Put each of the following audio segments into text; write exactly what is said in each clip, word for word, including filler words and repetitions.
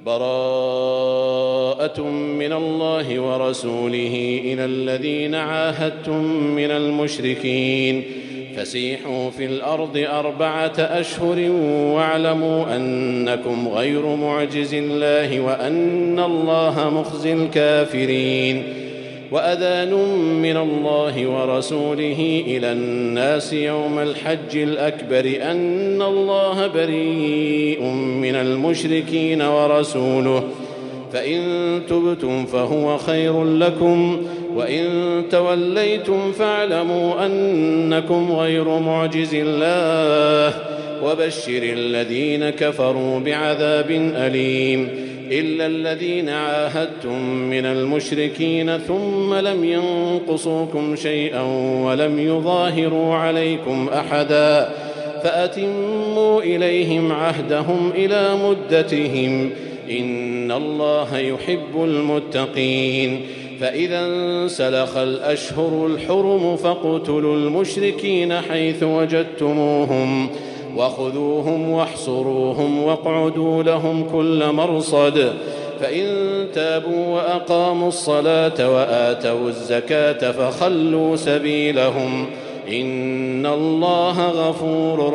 براءة من الله ورسوله إلى الذين عاهدتم من المشركين فسيحوا في الأرض أربعة أشهر واعلموا أنكم غير معجز الله وأن الله مخزي الكافرين وأذان من الله ورسوله إلى الناس يوم الحج الأكبر أن الله بريء من المشركين ورسوله فإن تبتم فهو خير لكم وإن توليتم فاعلموا أنكم غير معجز الله وبشر الذين كفروا بعذاب أليم إلا الذين عاهدتم من المشركين ثم لم ينقصوكم شيئا ولم يظاهروا عليكم أحدا فأتموا إليهم عهدهم إلى مدتهم إن الله يحب المتقين فإذا انسلخ الأشهر الحرم فاقتلوا المشركين حيث وجدتموهم وخذوهم واحصروهم واقعدوا لهم كل مرصد فإن تابوا وأقاموا الصلاة وآتوا الزكاة فخلوا سبيلهم إن الله غفور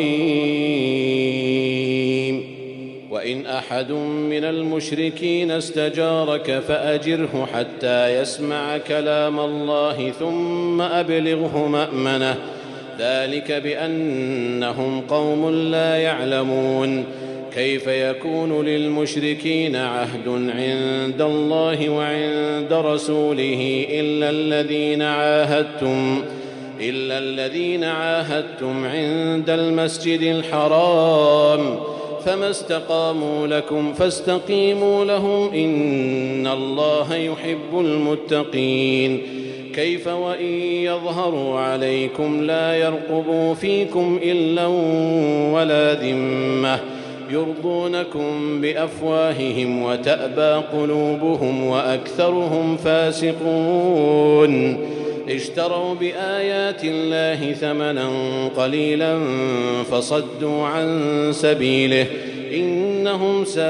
رحيم وإن أحد من المشركين استجارك فأجره حتى يسمع كلام الله ثم أبلغه مأمنه ذلك بأنهم قوم لا يعلمون كيف يكون للمشركين عهد عند الله وعند رسوله إلا الذين عاهدتم إلا الذين عاهدتم عند المسجد الحرام فما استقاموا لكم فاستقيموا لهم إن الله يحب المتقين كيف وإن يظهروا عليكم لا يرقبوا فيكم إلا ولا ذمة يرضونكم بأفواههم وتأبى قلوبهم وأكثرهم فاسقون اشتروا بآيات الله ثمنا قليلا فصدوا عن سبيله إنهم ساء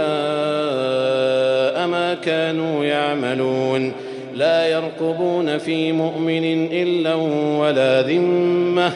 ما كانوا يعملون لا يرقبون في مؤمن إلا ولا ذمة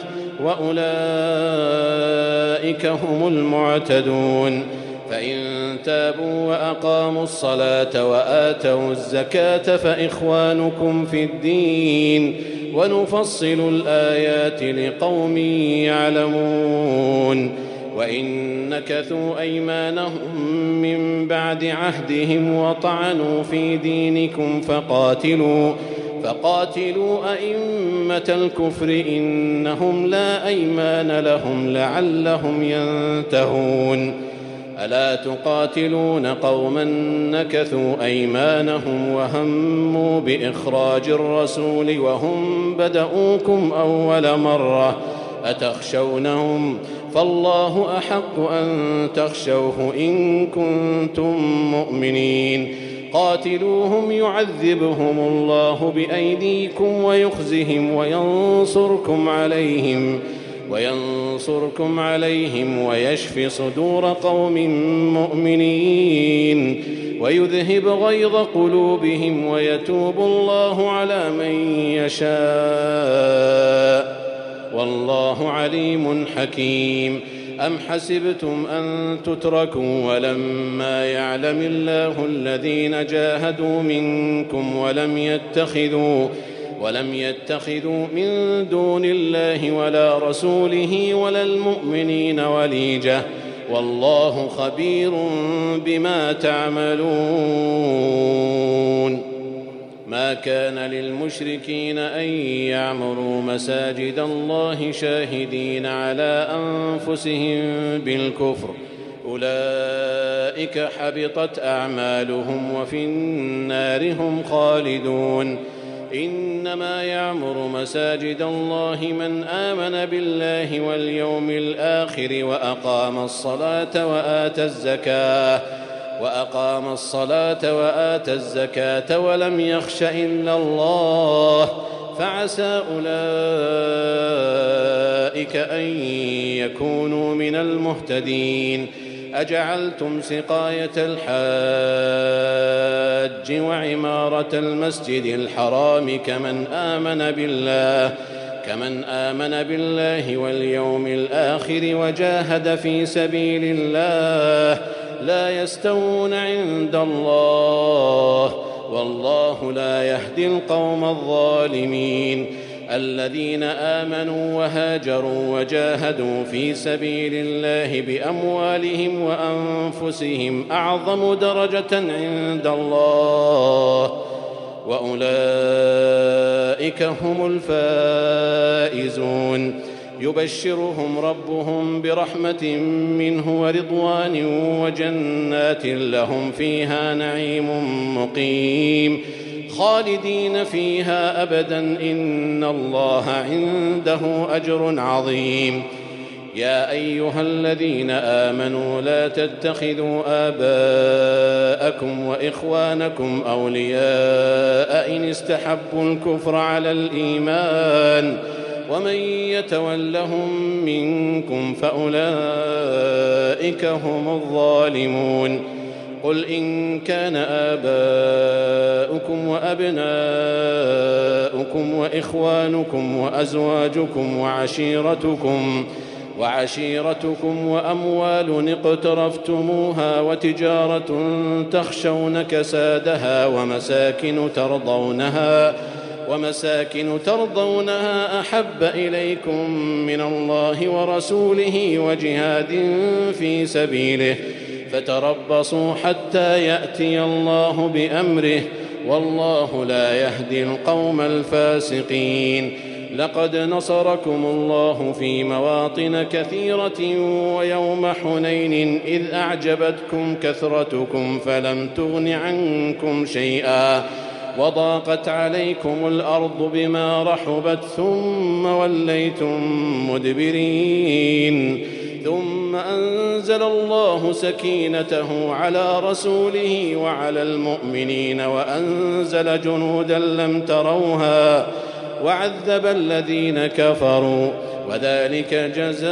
وأولئك هم المعتدون فإن تابوا وأقاموا الصلاة وآتوا الزكاة فإخوانكم في الدين ونفصل الآيات لقوم يعلمون وإن نكثوا أيمانهم من بعد عهدهم وطعنوا في دينكم فقاتلوا فقاتلوا أئمة الكفر إنهم لا أيمان لهم لعلهم ينتهون ألا تقاتلون قوما نكثوا أيمانهم وهموا بإخراج الرسول وهم بدؤوكم أول مرة أتخشونهم فالله أحق أن تخشوه إن كنتم مؤمنين قاتلوهم يعذبهم الله بأيديكم ويخزهم وينصركم عليهم وينصركم عليهم ويشف صدور قوم مؤمنين ويذهب غيظ قلوبهم ويتوب الله على من يشاء والله عليم حكيم أم حسبتم أن تتركوا ولما يعلم الله الذين جاهدوا منكم ولم يتخذوا ولم يتخذوا من دون الله ولا رسوله ولا المؤمنين وليجة والله خبير بما تعملون ما كان للمشركين أن يعمروا مساجد الله شاهدين على أنفسهم بالكفر أولئك حبطت أعمالهم وفي النار هم خالدون إنما يعمر مساجد الله من آمن بالله واليوم الآخر وأقام الصلاة وآتى الزكاة وأقام الصلاة وآتى الزكاة ولم يخش إلا الله فعسى أولئك أن يكونوا من المهتدين أجعلتم سقاية الحاج وعمارة المسجد الحرام كمن آمن بالله كمن آمن بالله واليوم الآخر وجاهد في سبيل الله لا يستوون عند الله والله لا يهدي القوم الظالمين. الذين آمنوا وهاجروا وجاهدوا في سبيل الله بأموالهم وأنفسهم أعظم درجة عند الله وأولئك هم الفائزون. يبشرهم ربهم برحمة منه ورضوان وجنات لهم فيها نعيم مقيم خالدين فيها أبدا إن الله عنده أجر عظيم. يا أيها الذين آمنوا لا تتخذوا آباءكم وإخوانكم أولياء إن استحبوا الكفر على الإيمان ومن يتولهم منكم فأولئك هم الظالمون. قل إن كان آباؤكم وأبناؤكم وإخوانكم وأزواجكم وعشيرتكم وعشيرتكم وأموال اقترفتموها وتجارة تخشون كسادها ومساكن ترضونها ومساكن ترضونها أحب إليكم من الله ورسوله وجهاد في سبيله فتربصوا حتى يأتي الله بأمره والله لا يهدي القوم الفاسقين. لقد نصركم الله في مواطن كثيرة ويوم حنين إذ أعجبتكم كثرتكم فلم تغن عنكم شيئا وضاقت عليكم الأرض بما رحبت ثم وليتم مدبرين ثم أنزل الله سكينته على رسوله وعلى المؤمنين وأنزل جنودا لم تروها وعذب الذين كفروا وذلك جزاء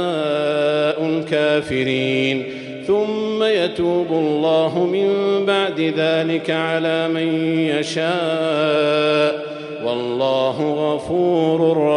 الكافرين. ثم يتوب الله من بعد ذلك على من يشاء والله غفور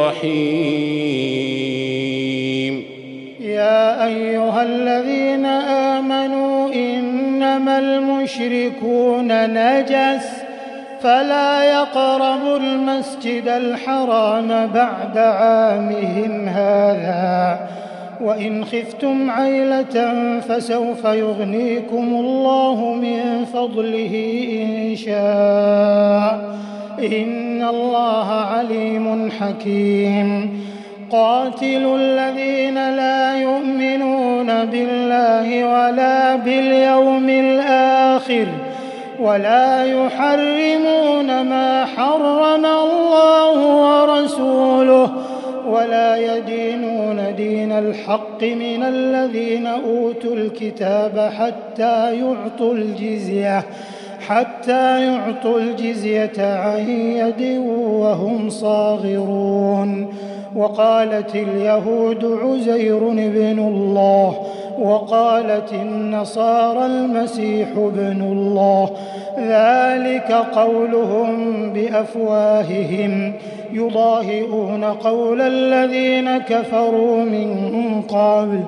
رحيم. يا أيها الذين آمنوا إنما المشركون نجس فلا يقربوا المسجد الحرام بعد عامهم هذا وإن خفتم عيلة فسوف يغنيكم الله من فضله إن شاء إن الله عليم حكيم. قاتلوا الذين لا يؤمنون بالله ولا باليوم الآخر ولا يحرمون ما حرم الله ورسوله ولا يدينون دين الحق من الذين أوتوا الكتاب حتى يعطوا الجزية حتى يعطوا الجزية عن يد وهم صاغرون. وقالت اليهود عزير ابن الله وقالت النصارى المسيح ابن الله ذلك قولهم بأفواههم يضاهئون قول الذين كفروا من قبل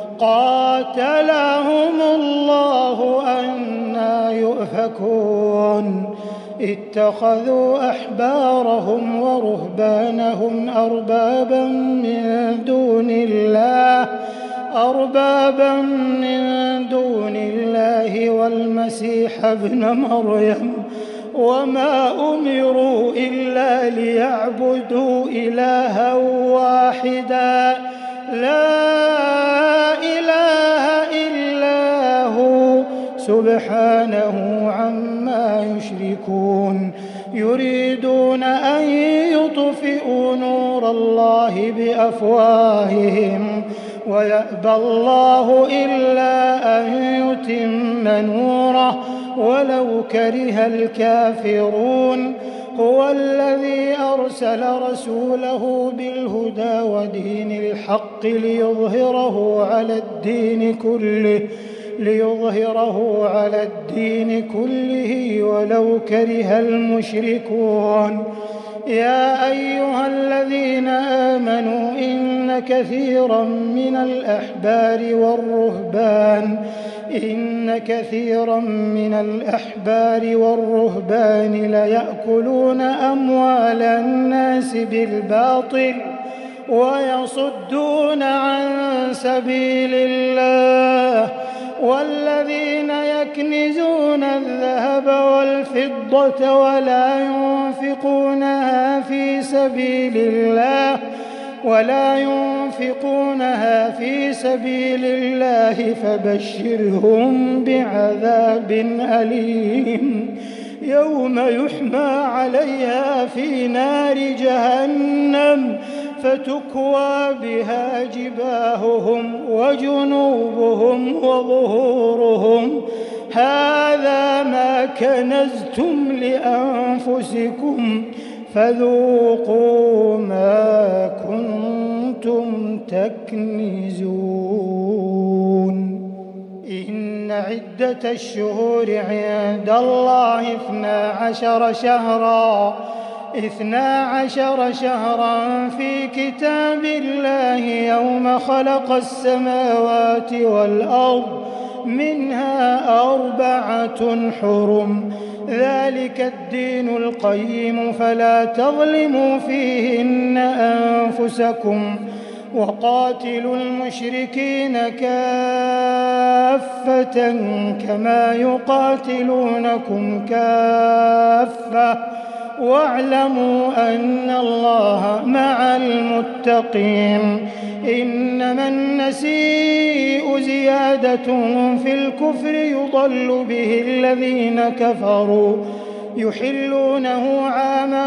قاتلهم الله أنى يؤفكون. اتخذوا أحبارهم ورهبانهم أربابا من دون الله أربابا من دون الله والمسيح ابن مريم وما أمروا إلا ليعبدوا إلها واحدا لا إله إلا هو سبحانه عما يشركون. يريدون أن يطفئوا نور الله بأفواههم ويأبى الله إلا أن يتم نوره ولو كره الكافرون. هو الذي أرسل رسوله بالهدى ودين الحق ليظهره على الدين كله ليظهره على الدين كله ولو كره المشركون. يا أيها الذين آمنوا إن كثيرا من الأحبار والرهبان إن كثيرا من الأحبار والرهبان ليأكلون أموال الناس بالباطل ويصدون عن سبيل الله والذين يكنزون الذهب والفضة ولا ينفقونها في سبيل الله ولا ينفقونها في سبيل الله فبشرهم بعذاب أليم يوم يحمى عليها في نار جهنم فتكوى بها جباههم وجنوبهم وظهورهم هذا ما كنزتم لأنفسكم فذوقوا ما كنتم تكنزون. إن عدة الشهور عند الله اثنا عشر شهرا اثنا عشر شهرا في كتاب الله يوم خلق السماوات والأرض منها أربعة حرم ذلك الدين القيم فلا تظلموا فيهن أنفسكم وقاتلوا المشركين كافة كما يقاتلونكم كافة واعلموا أن الله مع المتقين. إنما النسيء زيادة في الكفر يضل به الذين كفروا يحلونه عاما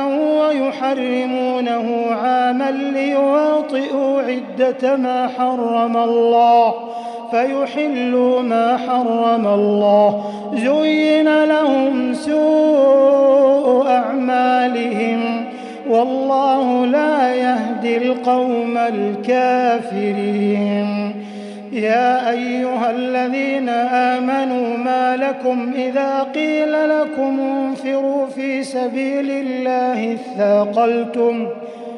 ويحرمونه عاما ليواطئوا عدة ما حرم الله فيحلوا ما حرم الله زين لهم سوء أعمالهم والله لا يهدي القوم الكافرين. يا أيها الذين آمنوا ما لكم إذا قيل لكم انفروا في سبيل الله اثاقلتم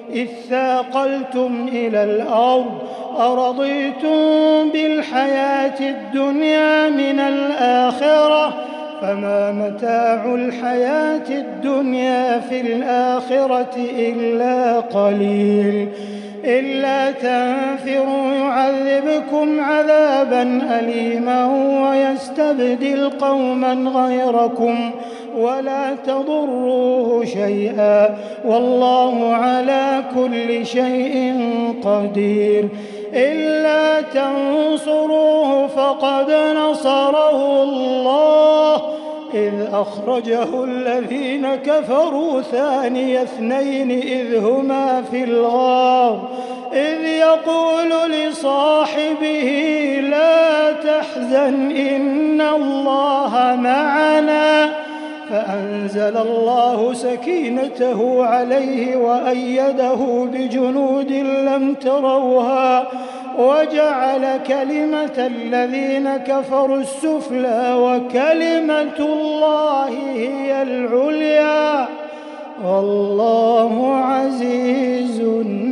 اثاقلتم إلى الأرض أرضيتم بالحياة الدنيا من الآخرة فما متاع الحياة الدنيا في الآخرة إلا قليل. إلا تنفروا يعذبكم عذابا أليما ويستبدل قوما غيركم ولا تضروه شيئا والله على كل شيء قدير. إلا تنصروه فقد نصره الله إذ أخرجه الذين كفروا ثاني اثنين إذ هما في الغار إذ يقول لصاحبه لا تحزن إن الله معنا فأنزل الله سكينته عليه وأيده بجنود لم تروها وجعل كلمة الذين كفروا السفلى وكلمة الله هي العليا والله عزيز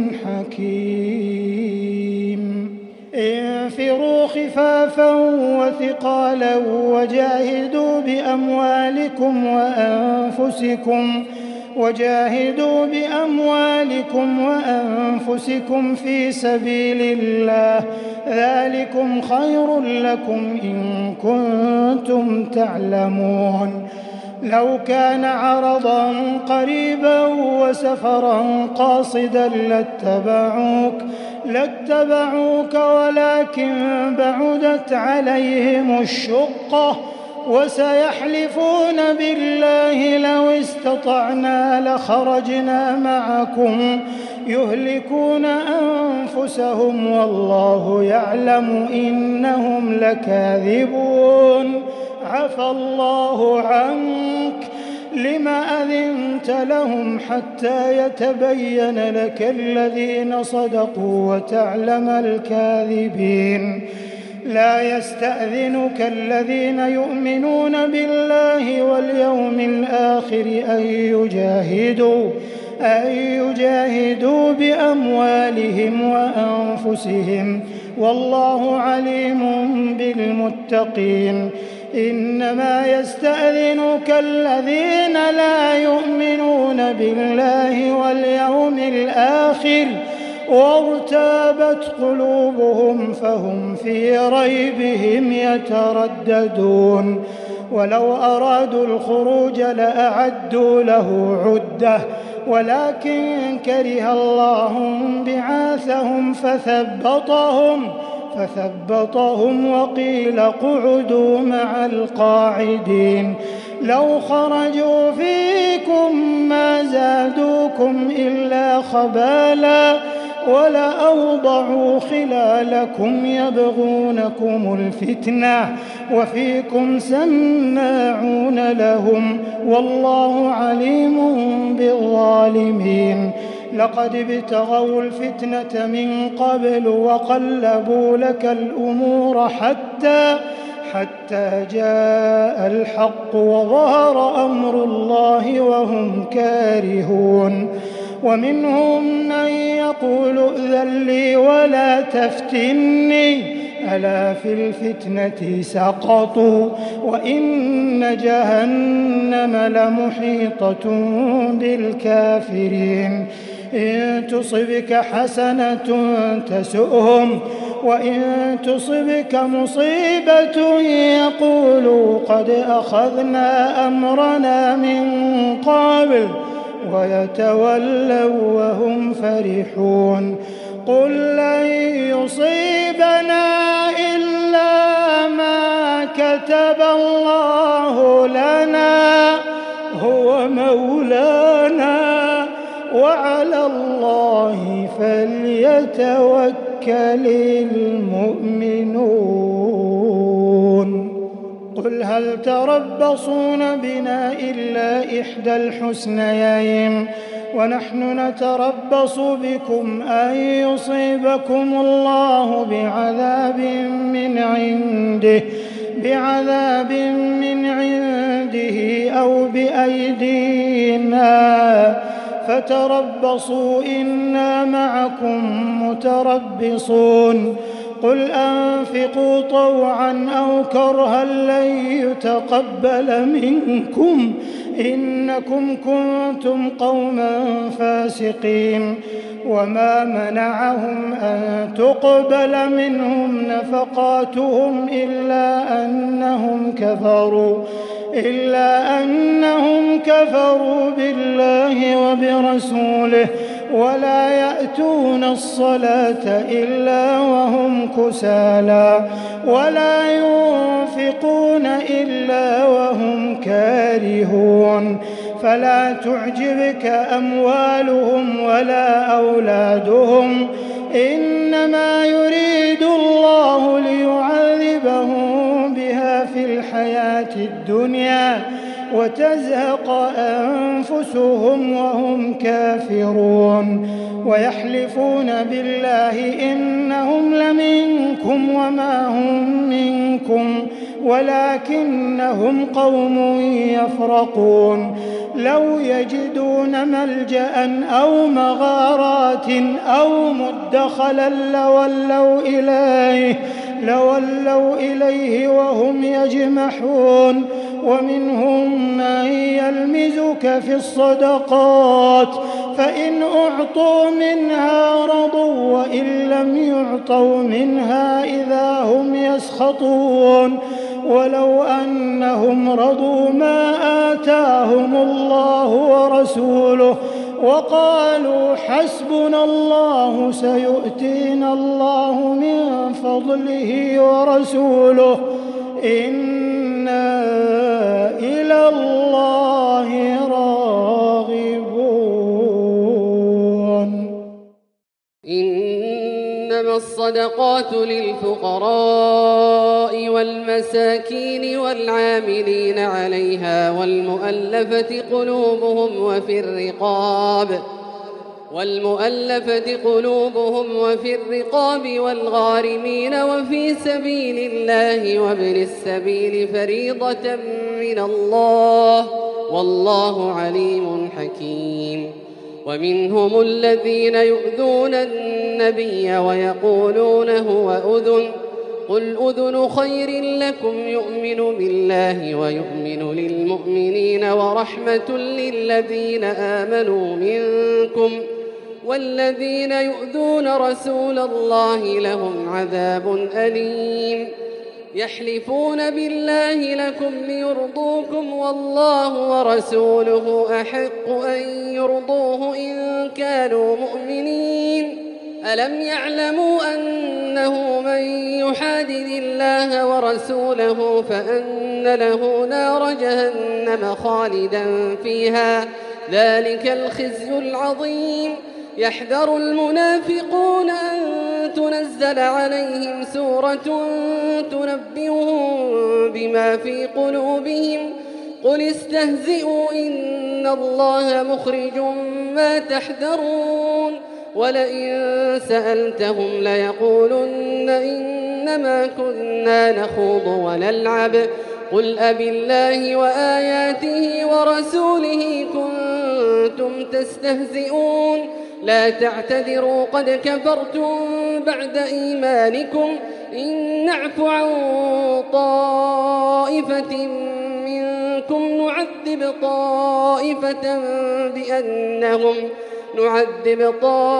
حكيم. انفروا خفافا وثقالا وجاهدوا بأموالكم وأنفسكم وجاهدوا بأموالكم وأنفسكم في سبيل الله ذلكم خير لكم إن كنتم تعلمون. لو كان عرضا قريبا وسفرا قاصدا لاتبعوك لاتبعوك ولكن بعدت عليهم الشقة وسيحلفون بالله لو استطعنا لخرجنا معكم يهلكون أنفسهم والله يعلم إنهم لكاذبون. عفى الله عنك لم أذنت لهم حتى يتبين لك الذين صدقوا وتعلم الكاذبين. لا يستأذنك الذين يؤمنون بالله واليوم الآخر أن يجاهدوا أن يجاهدوا بأموالهم وأنفسهم والله عليم بالمتقين. إنما يستأذنك الذين لا يؤمنون بالله واليوم الآخر وارتابت قلوبهم فهم في ريبهم يترددون. ولو أرادوا الخروج لأعدوا له عدة ولكن كره الله بعاثهم فثبطهم فثبطهم وقيل اقعدوا مع القاعدين. لو خرجوا فيكم ما زادوكم إلا خبالا ولأوضعوا خلالكم يبغونكم الفتنة وفيكم سماعون لهم والله عليم بالظالمين. لقد ابتغوا الفتنة من قبل وقلبوا لك الأمور حتى حتى جاء الحق وظهر أمر الله وهم كارهون. ومنهم من يقول ائذن لي ولا تفتني ألا في الفتنة سقطوا وإن جهنم لمحيطة بالكافرين. إن تصبك حسنة تسؤهم وإن تصبك مصيبة يقولوا قد أخذنا أمرنا من قبل ويتولوا وهم فرحون. قل لن يصيبنا إلا ما كتب الله لنا هو مولانا وعلى الله فليتوكل المؤمنون. قل هل تربصون بنا إلا إحدى الحسنيين ونحن نتربص بكم أن يصيبكم الله بعذاب من عنده بعذاب من عنده أو بأيدينا فتربصوا إنا معكم متربصون. قل أنفقوا طوعا أو كرها لن يتقبل منكم إنكم كنتم قوما فاسقين. وما منعهم أن تقبل منهم نفقاتهم إلا أنهم كفروا إلا أنهم كفروا بالله وبرسوله ولا يأتون الصلاة إلا وهم كسالى ولا ينفقون إلا وهم كارهون. فلا تعجبك أموالهم ولا أولادهم إنما يريد الله ليعذبهم بها في الحياة الدنيا وتزهق أنفسهم وهم كافرون. ويحلفون بالله إنهم لمنكم وما هم منكم ولكنهم قوم يفرقون. لو يجدون ملجأ أو مغارات أو مدخلا لولوا إليه لولوا إليه وهم يجمحون. ومنهم من يلمزك في الصدقات فإن أعطوا منها رضوا وإن لم يعطوا منها إذا هم يسخطون. ولو أنهم رضوا ما آتاهم الله ورسوله وقالوا حسبنا الله سيؤتينا الله من فضله ورسوله إنا إلى الله راغبون. إنما الصدقات للفقراء والمساكين والعاملين عليها والمؤلفة قلوبهم وفي الرقاب والمؤلفة قلوبهم وفي الرقاب والغارمين وفي سبيل الله وابن السبيل فريضة من الله والله عليم حكيم. ومنهم الذين يؤذون النبي ويقولون هو أذن قل أذن خير لكم يؤمن بالله ويؤمن للمؤمنين ورحمة للذين آمنوا منكم والذين يؤذون رسول الله لهم عذاب أليم. يحلفون بالله لكم ليرضوكم والله ورسوله أحق أن يرضوه إن كانوا مؤمنين. ألم يعلموا أنه من يحادد الله ورسوله فأن له نار جهنم خالدا فيها ذلك الخزي العظيم. يحذر المنافقون أن تنزل عليهم سورة تنبئهم بما في قلوبهم قل استهزئوا إن الله مخرج ما تحذرون ولئن سألتهم ليقولن إنما كنا نخوض ونلعب قل أبالله وآياته ورسوله كنتم تستهزئون لا تعتذروا قد كفرتم بعد إيمانكم إن نعف عن طائفة منكم نعذب طائفة بأنهم نعذب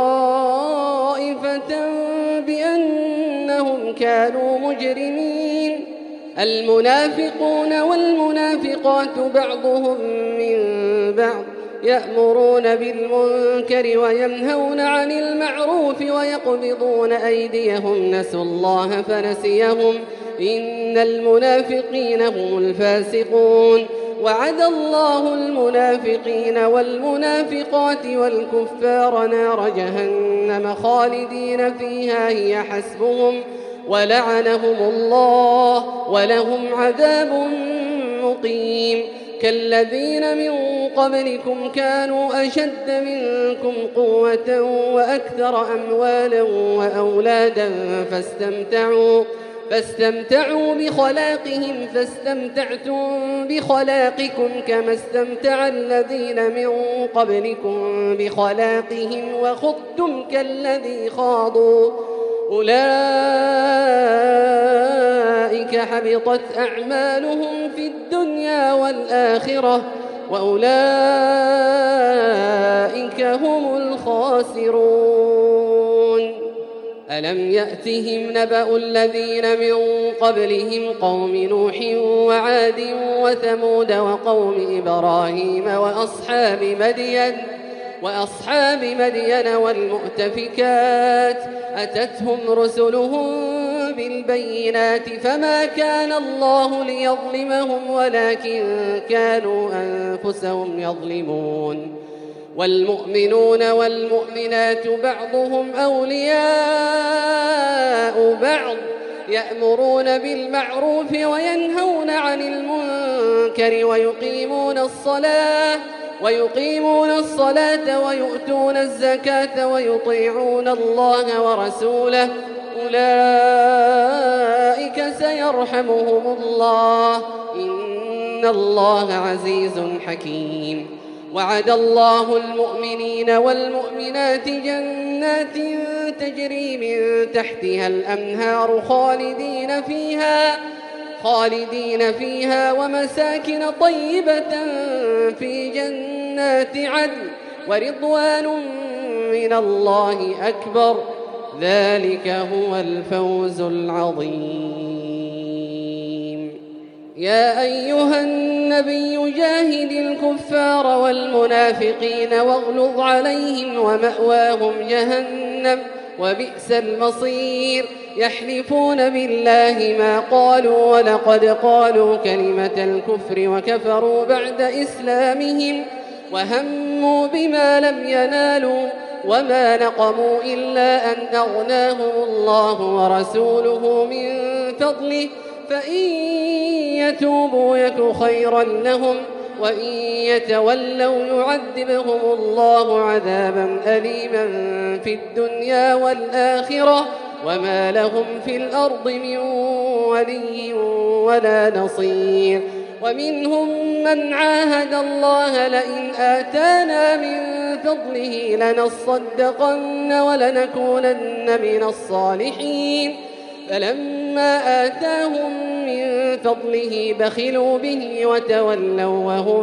طائفة بأنهم كانوا مجرمين. المنافقون والمنافقات بعضهم من بعض يأمرون بالمنكر وينهون عن المعروف ويقبضون أيديهم نسوا الله فنسيهم إن المنافقين هم الفاسقون. وعد الله المنافقين والمنافقات والكفار نار جهنم خالدين فيها هي حسبهم ولعنهم الله ولهم عذاب مقيم. كالذين من قبلكم كانوا أشد منكم قوة وأكثر أموالا وأولادا فاستمتعوا فاستمتعوا بخلاقهم فاستمتعتم بخلاقكم كما استمتع الذين من قبلكم بخلاقهم وخضتم كالذي خاضوا أولئك حبطت أعمالهم في الدنيا والآخرة وأولئك هم الخاسرون. ألم يأتهم نبأ الذين من قبلهم قوم نوح وعاد وثمود وقوم إبراهيم وأصحاب مدين وأصحاب مدين والمؤتفكات أتتهم رسلهم بالبينات فما كان الله ليظلمهم ولكن كانوا أنفسهم يظلمون. والمؤمنون والمؤمنات بعضهم أولياء بعض يأمرون بالمعروف وينهون عن المنكر ويقيمون الصلاة ويقيمون الصلاة ويؤتون الزكاة ويطيعون الله ورسوله أولئك سيرحمهم الله إن الله عزيز حكيم. وعد الله المؤمنين والمؤمنات جنات تجري من تحتها الأنهار خالدين فيها خالدين فيها ومساكن طيبة في جنات عدن ورضوان من الله أكبر ذلك هو الفوز العظيم. يا أيها النبي جاهد الكفار والمنافقين واغلظ عليهم ومأواهم جهنم وبئس المصير. يحلفون بالله ما قالوا ولقد قالوا كلمة الكفر وكفروا بعد إسلامهم وهموا بما لم ينالوا وما نقموا إلا أن أغناهم الله ورسوله من فضله فإن يتوبوا يك خيرا لهم وإن يتولوا يعذبهم الله عذابا أليما في الدنيا والآخرة وما لهم في الأرض من ولي ولا نصير. ومنهم من عاهد الله لئن آتانا من فضله لنصدقن ولنكونن من الصالحين فلما آتاهم من فضله بخلوا به وتولوا وهم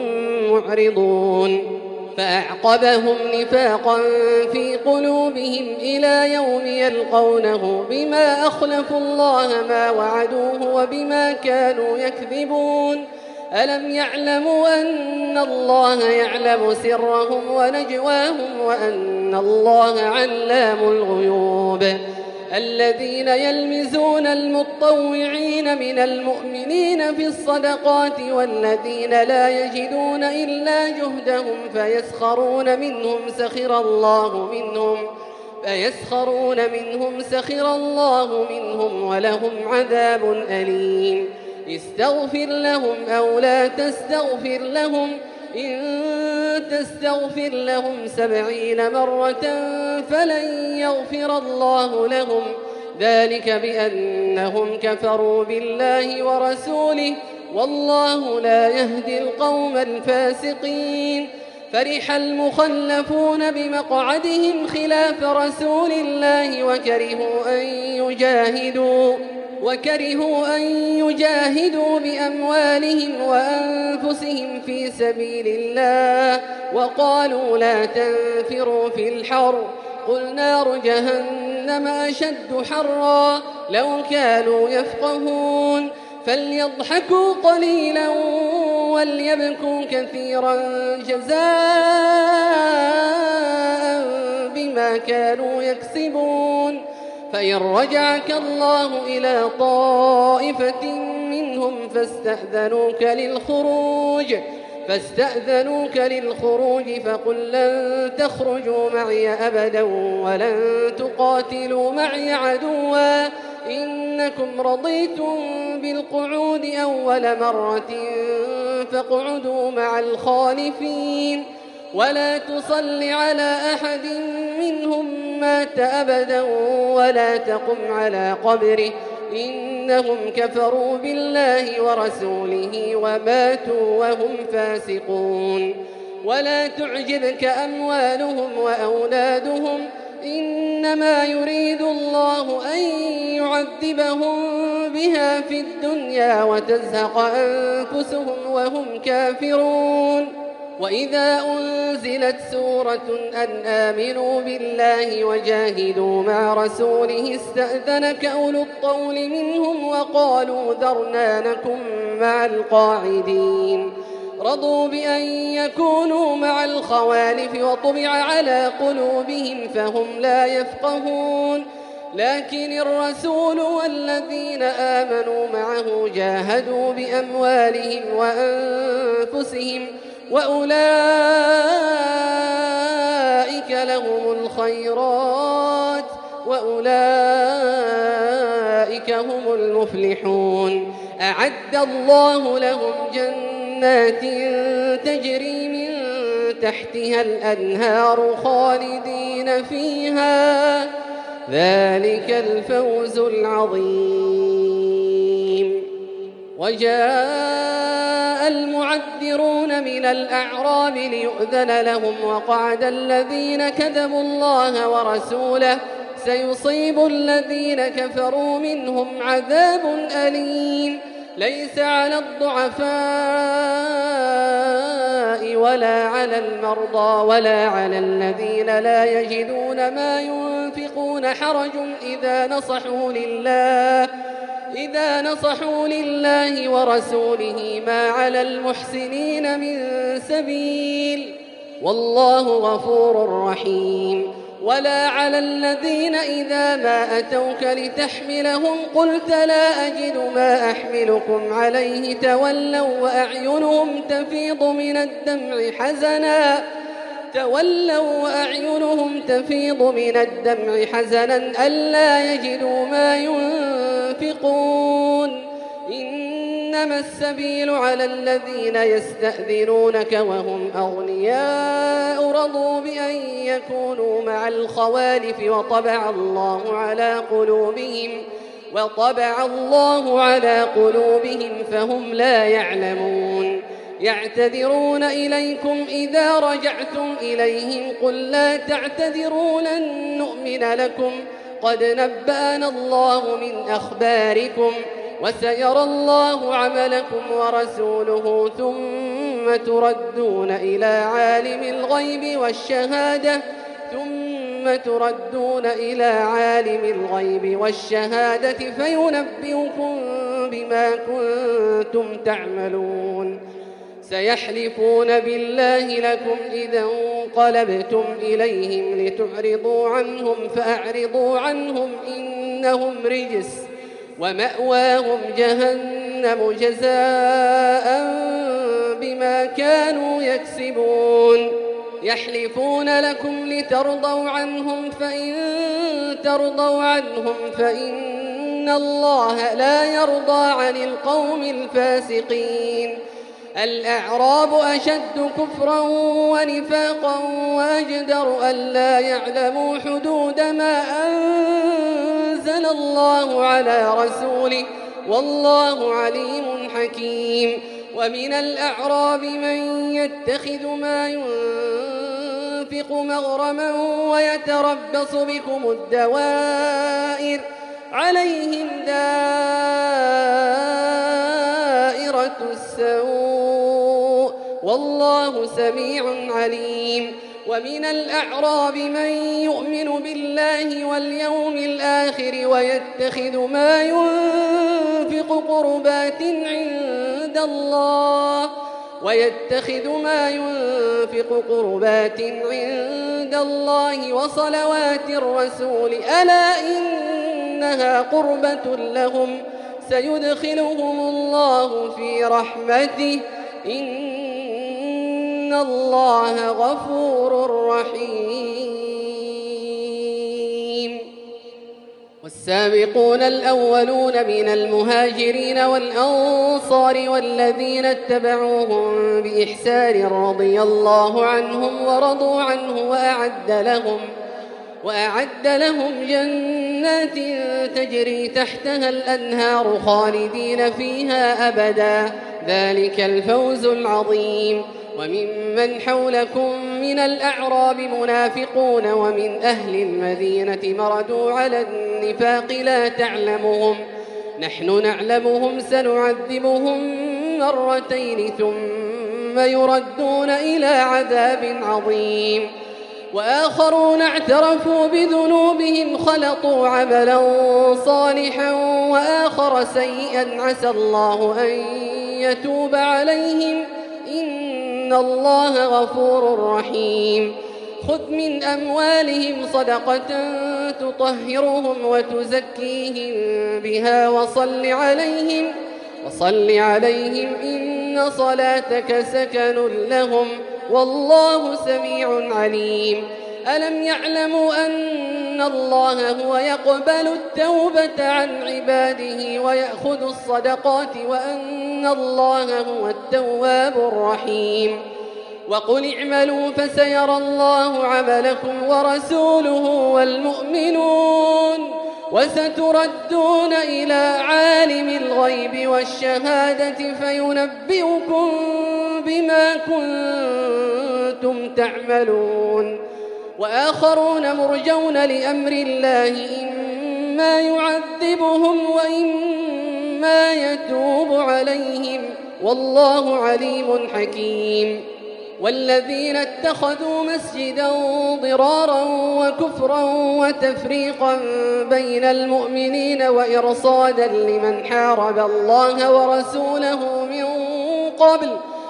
معرضون فأعقبهم نفاقا في قلوبهم إلى يوم يلقونه بما أخلفوا الله ما وعدوه وبما كانوا يكذبون. ألم يعلموا أن الله يعلم سرهم ونجواهم وأن الله علام الغيوب. الذين يلمزون المطوعين من المؤمنين في الصدقات والذين لا يجدون إلا جهدهم فيسخرون منهم سخر الله منهم فيسخرون منهم سخر الله منهم ولهم عذاب أليم. استغفر لهم أو لا تستغفر لهم إن تستغفر لهم سبعين مرة فلن يغفر الله لهم ذلك بأنهم كفروا بالله ورسوله والله لا يهدي القوم الفاسقين. فرح المخلفون بمقعدهم خلاف رسول الله وكرهوا أن يجاهدوا وكرهوا أن يجاهدوا بأموالهم وأنفسهم في سبيل الله وقالوا لا تنفروا في الحر قل نار جهنم أشد حرا لو كانوا يفقهون. فليضحكوا قليلا وليبكوا كثيرا جزاء بما كانوا يكسبون. فإن رجعك الله إلى طائفة منهم فاستأذنوك للخروج فاستأذنوك للخروج فقل لن تخرجوا معي أبدا ولن تقاتلوا معي عدوا إنكم رضيتم بالقعود أول مرة فاقعدوا مع الخالفين ولا تصل على أحد منهم مات أبدا ولا تقم على قبره إنهم كفروا بالله ورسوله وماتوا وهم فاسقون. ولا تعجبك أموالهم وأولادهم إنما يريد الله أن يعذبهم بها في الدنيا وتزهق أنفسهم وهم كافرون. وإذا أنزلت سورة أن آمنوا بالله وجاهدوا مع رسوله استأذنك أولو الطول منهم وقالوا ذرنا نكن مع القاعدين. رضوا بأن يكونوا مع الخوالف وطبع على قلوبهم فهم لا يفقهون. لكن الرسول والذين آمنوا معه جاهدوا بأموالهم وأنفسهم وأولئك لهم الخيرات وأولئك هم المفلحون. أعد الله لهم جنات تجري من تحتها الأنهار خالدين فيها ذلك الفوز العظيم. وجاء المعذرون من الأعراب ليؤذن لهم وقعد الذين كذبوا الله ورسوله سيصيب الذين كفروا منهم عذاب أليم. ليس على الضعفاء ولا على المرضى ولا على الذين لا يجدون ما ينفقون حرج إذا نصحوا لله إذا نصحوا لله ورسوله ما على المحسنين من سبيل والله غفور رحيم. ولا على الذين إذا ما أتوك لتحملهم قلت لا أجد ما أحملكم عليه تولوا وأعينهم تفيض من الدمع حزنا تولوا وأعينهم تفيض من الدمع حزنا ألا يجدوا ما ينفقون. إن إنما السبيل على الذين يستأذنونك وهم أغنياء رضوا بأن يكونوا مع الخوالف وطبع الله على قلوبهم وطبع الله على قلوبهم فهم لا يعلمون يعتذرون إليكم إذا رجعتم إليهم قل لا تعتذروا لن نؤمن لكم قد نبأنا الله من أخباركم وسيرى الله عملكم ورسوله ثم تردون إلى عالم الغيب والشهادة ثم تردون إلى عالم الغيب والشهادة فينبئكم بما كنتم تعملون سيحلفون بالله لكم إذا انقلبتم إليهم لتعرضوا عنهم فأعرضوا عنهم إنهم رجس ومأواهم جهنم جزاء بما كانوا يكسبون يحلفون لكم لترضوا عنهم فإن ترضوا عنهم فإن الله لا يرضى عن القوم الفاسقين الأعراب أشد كفرا ونفاقا وأجدر ألا يعلموا حدود ما أنزل الله على رسوله والله عليم حكيم ومن الأعراب من يتخذ ما ينفق مغرما ويتربص بكم الدوائر عليهم دائرة السوء والله سميع عليم ومن الأعراب من يؤمن بالله واليوم الآخر ويتخذ ما ينفق قربات عند الله ويتخذ ما ينفق قربات عند الله وصلوات الرسول ألا إنها قربة لهم سيدخلهم الله في رحمته إن الله غفور رحيم والسابقون الأولون من المهاجرين والأنصار والذين اتبعوهم بإحسان رضي الله عنهم ورضوا عنه وأعد لهم وأعد لهم جنات تجري تحتها الأنهار خالدين فيها أبدا ذلك الفوز العظيم وممن حولكم من الأعراب منافقون ومن أهل المدينة مردوا على النفاق لا تعلمهم نحن نعلمهم سنعذبهم مرتين ثم يردون إلى عذاب عظيم وآخرون اعترفوا بذنوبهم خلطوا عملا صالحا وآخر سيئا عسى الله أن يتوب عليهم إن الله غفور رحيم خذ من أموالهم صدقة تطهرهم وتزكيهم بها وصل عليهم وصل عليهم إن صلاتك سكن لهم والله سميع عليم ألم يعلموا أن الله هو يقبل التوبة عن عباده ويأخذ الصدقات وأن الله هو التواب الرحيم وقل اعملوا فسيرى الله عملكم ورسوله والمؤمنون وستردون إلى عالم الغيب والشهادة فينبئكم بما كنتم تعملون وآخرون مرجون لأمر الله إما يعذبهم وإما يتوب عليهم والله عليم حكيم والذين اتخذوا مسجدا ضرارا وكفرا وتفريقا بين المؤمنين وإرصادا لمن حارب الله ورسوله من قبل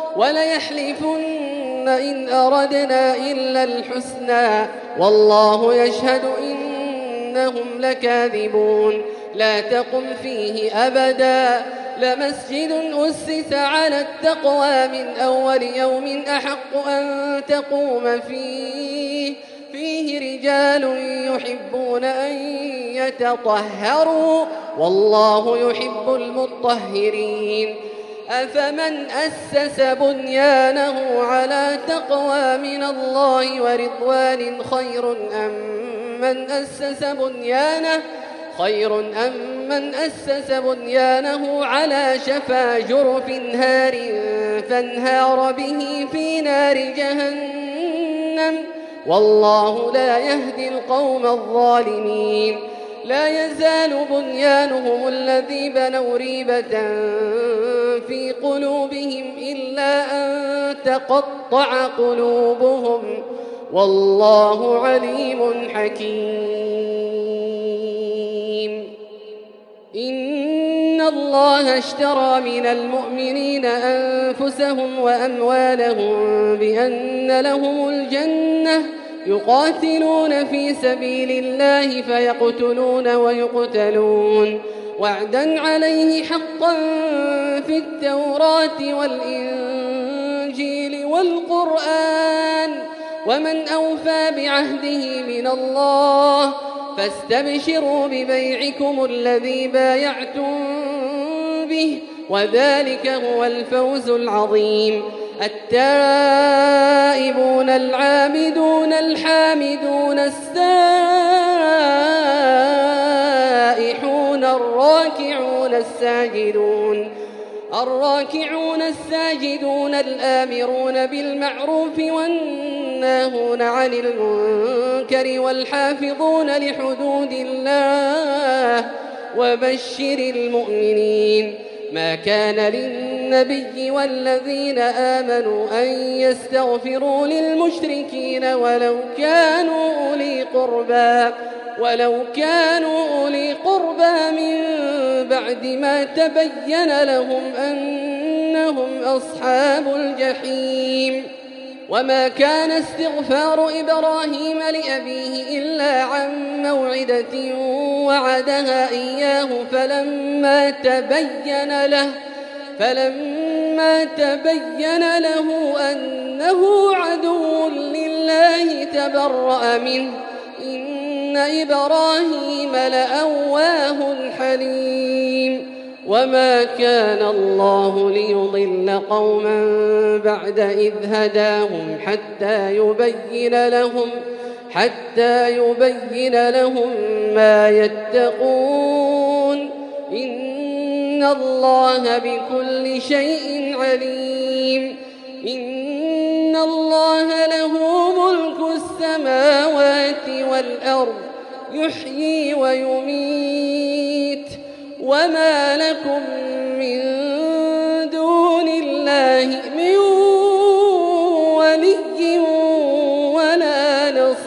وليحلفن إن أردنا إلا الحسنى والله يشهد إنهم لكاذبون لا تقم فيه أبدا لمسجد أسس على التقوى من أول يوم أحق أن تقوم فيه فيه رجال يحبون أن يتطهروا والله يحب المطهرين أفمن أسس بنيانه على تقوى من الله ورضوان خير أم من أسس بنيانه خير أم من أسس بنيانه على شفا جرف هار فانهار به في نار جهنم والله لا يهدي القوم الظالمين لا يزال بنيانهم الذي بنوا ريبة في قلوبهم إلا أن تقطع قلوبهم والله عليم حكيم إن الله اشترى من المؤمنين أنفسهم وأموالهم بأن لهم الجنة يقاتلون في سبيل الله فيقتلون ويقتلون وعدا عليه حقا في التوراة والإنجيل والقرآن ومن أوفى بعهده من الله فاستبشروا ببيعكم الذي بايعتم به وذلك هو الفوز العظيم التائبون العابدون الحامدون السائحون الراكعون الساجدون الراكعون الساجدون الآمرون بالمعروف والناهون عن المنكر والحافظون لحدود الله وبشر المؤمنين ما كان للنبي والذين آمنوا أن يستغفروا للمشركين ولو كانوا أولي قربى ولو كانوا أولي قربى من بعد ما تبين لهم أنهم أصحاب الجحيم وما كان استغفار إبراهيم لأبيه إلا عن موعدة وعدها إياه فلما تبين له فلما تبين له أنه عدو لله تبرأ منه إن إبراهيم لأواه حليم وما كان الله ليضل قوما بعد إذ هداهم حتى يبين لهم حتى يبين لهم ما يتقون إن الله بكل شيء عليم إن الله له ملك السماوات والأرض يحيي ويميت وما لكم من دون الله من ولي ولا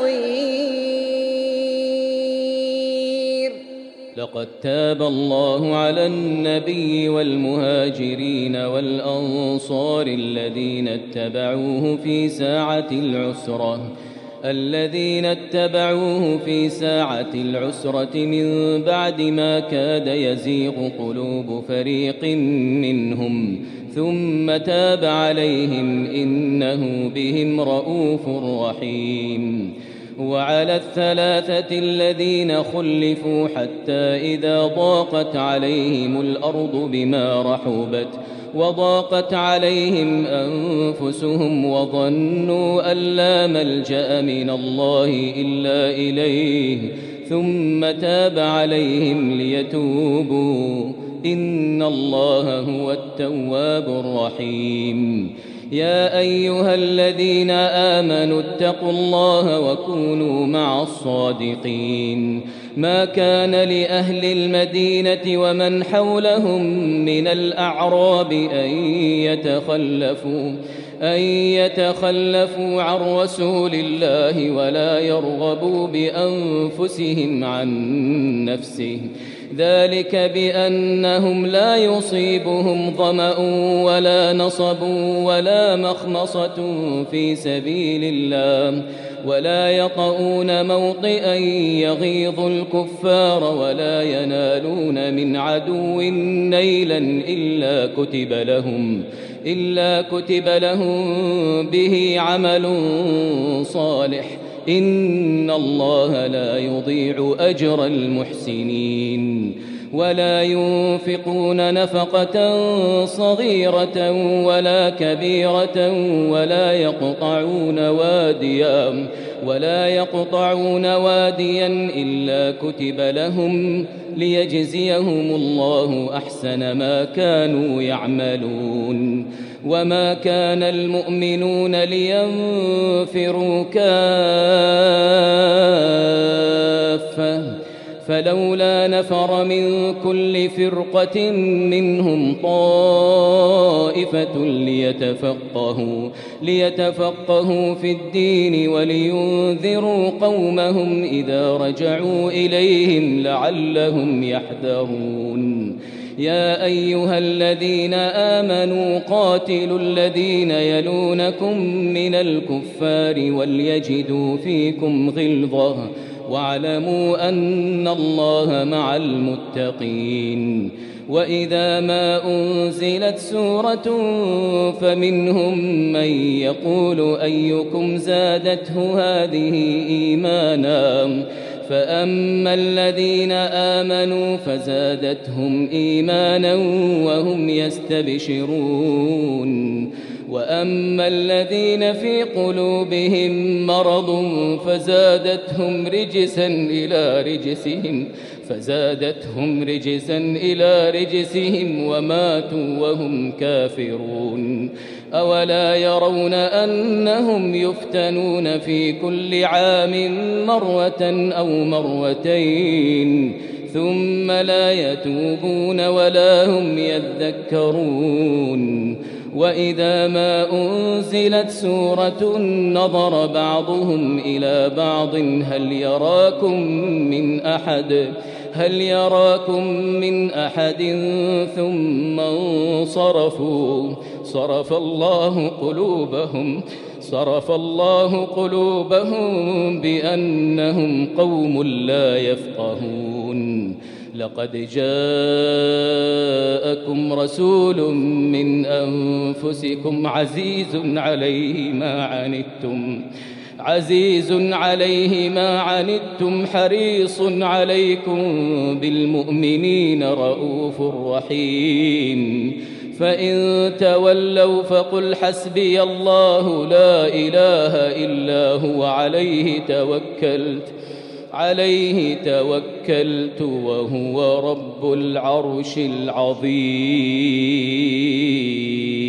نصير لقد تاب الله على النبي والمهاجرين والأنصار الذين اتبعوه في ساعة العسرة الذين اتبعوه في ساعة العسرة من بعد ما كاد يزيغ قلوب فريق منهم ثم تاب عليهم إنه بهم رءوف رحيم وعلى الثلاثة الذين خلفوا حتى إذا ضاقت عليهم الأرض بما رحبت وضاقت عليهم أنفسهم وظنوا أن لا ملجأ من الله إلا إليه ثم تاب عليهم ليتوبوا إن الله هو التواب الرحيم يا أيها الذين آمنوا اتقوا الله وكونوا مع الصادقين ما كان لأهل المدينة ومن حولهم من الأعراب أن يتخلفوا أن يتخلفوا عن رسول الله ولا يرغبوا بأنفسهم عن نفسه ذلك بأنهم لا يصيبهم ظمأ ولا نصب ولا مخمصة في سبيل الله ولا يطؤون موطئا يغيظ الكفار ولا ينالون من عدو نيلا إلا كتب لهم إلا كتب لهم به عمل صالح إن الله لا يضيع أجر المحسنين ولا ينفقون نفقة صغيرة ولا كبيرة ولا يقطعون واديا ولا يقطعون واديا إلا كتب لهم ليجزيهم الله أحسن ما كانوا يعملون. وما كان المؤمنون لينفروا كافة فلولا نفر من كل فرقة منهم طائفة ليتفقهوا ليتفقهوا في الدين ولينذروا قومهم إذا رجعوا إليهم لعلهم يحذرون. يا أيها الذين آمنوا قاتلوا الذين يلونكم من الكفار وليجدوا فيكم غلظة واعلموا أن الله مع المتقين. وإذا ما أنزلت سورة فمنهم من يقول أيكم زادته هذه إيمانا فأما الذين آمنوا فزادتهم إيمانا وهم يستبشرون وأما الذين في قلوبهم مرض فزادتهم رجسا إلى رجسهم فزادتهم رجسا إلى رجسهم وماتوا وهم كافرون. أولا يرون أنهم يفتنون في كل عام مرة أو مرتين ثم لا يتوبون ولا هم يذكرون. وإذا ما أنزلت سورة نظر بعضهم إلى بعض هل يراكم من أحد هل يراكم من أحد ثم انصرفوا صرف الله قلوبهم صرف الله قلوبهم بأنهم قوم لا يفقهون. لقد جاءكم رسول من أنفسكم عزيز عليه ما عنتم عزيز عليه ما عنتم حريص عليكم بالمؤمنين رؤوف رحيم. فإن تولوا فقل حسبي الله لا إله إلا هو عليه توكلت عليه توكلت وهو رب العرش العظيم.